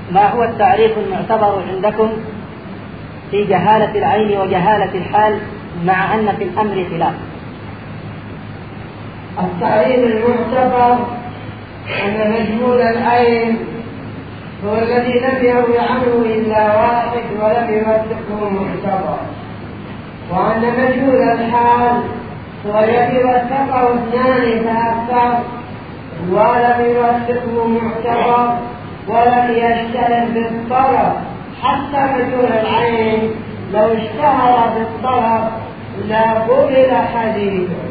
ما هو التعريف المعتبر عندكم في جهالة العين وجهالة الحال مع أن في الأمر خلاف؟ التعريف المعتبر أن مجهول العين هو الذي لم يروي عنه إلا واحد ولم يوثقه معتبر، وأن مجهول الحال هو الذي وثقه اثنان فأكثر ولم يوثقه معتبر ولم يشتهر بالطلب. حتى مجهول العين لو اشتهر بالطلب لا قبل حديثه.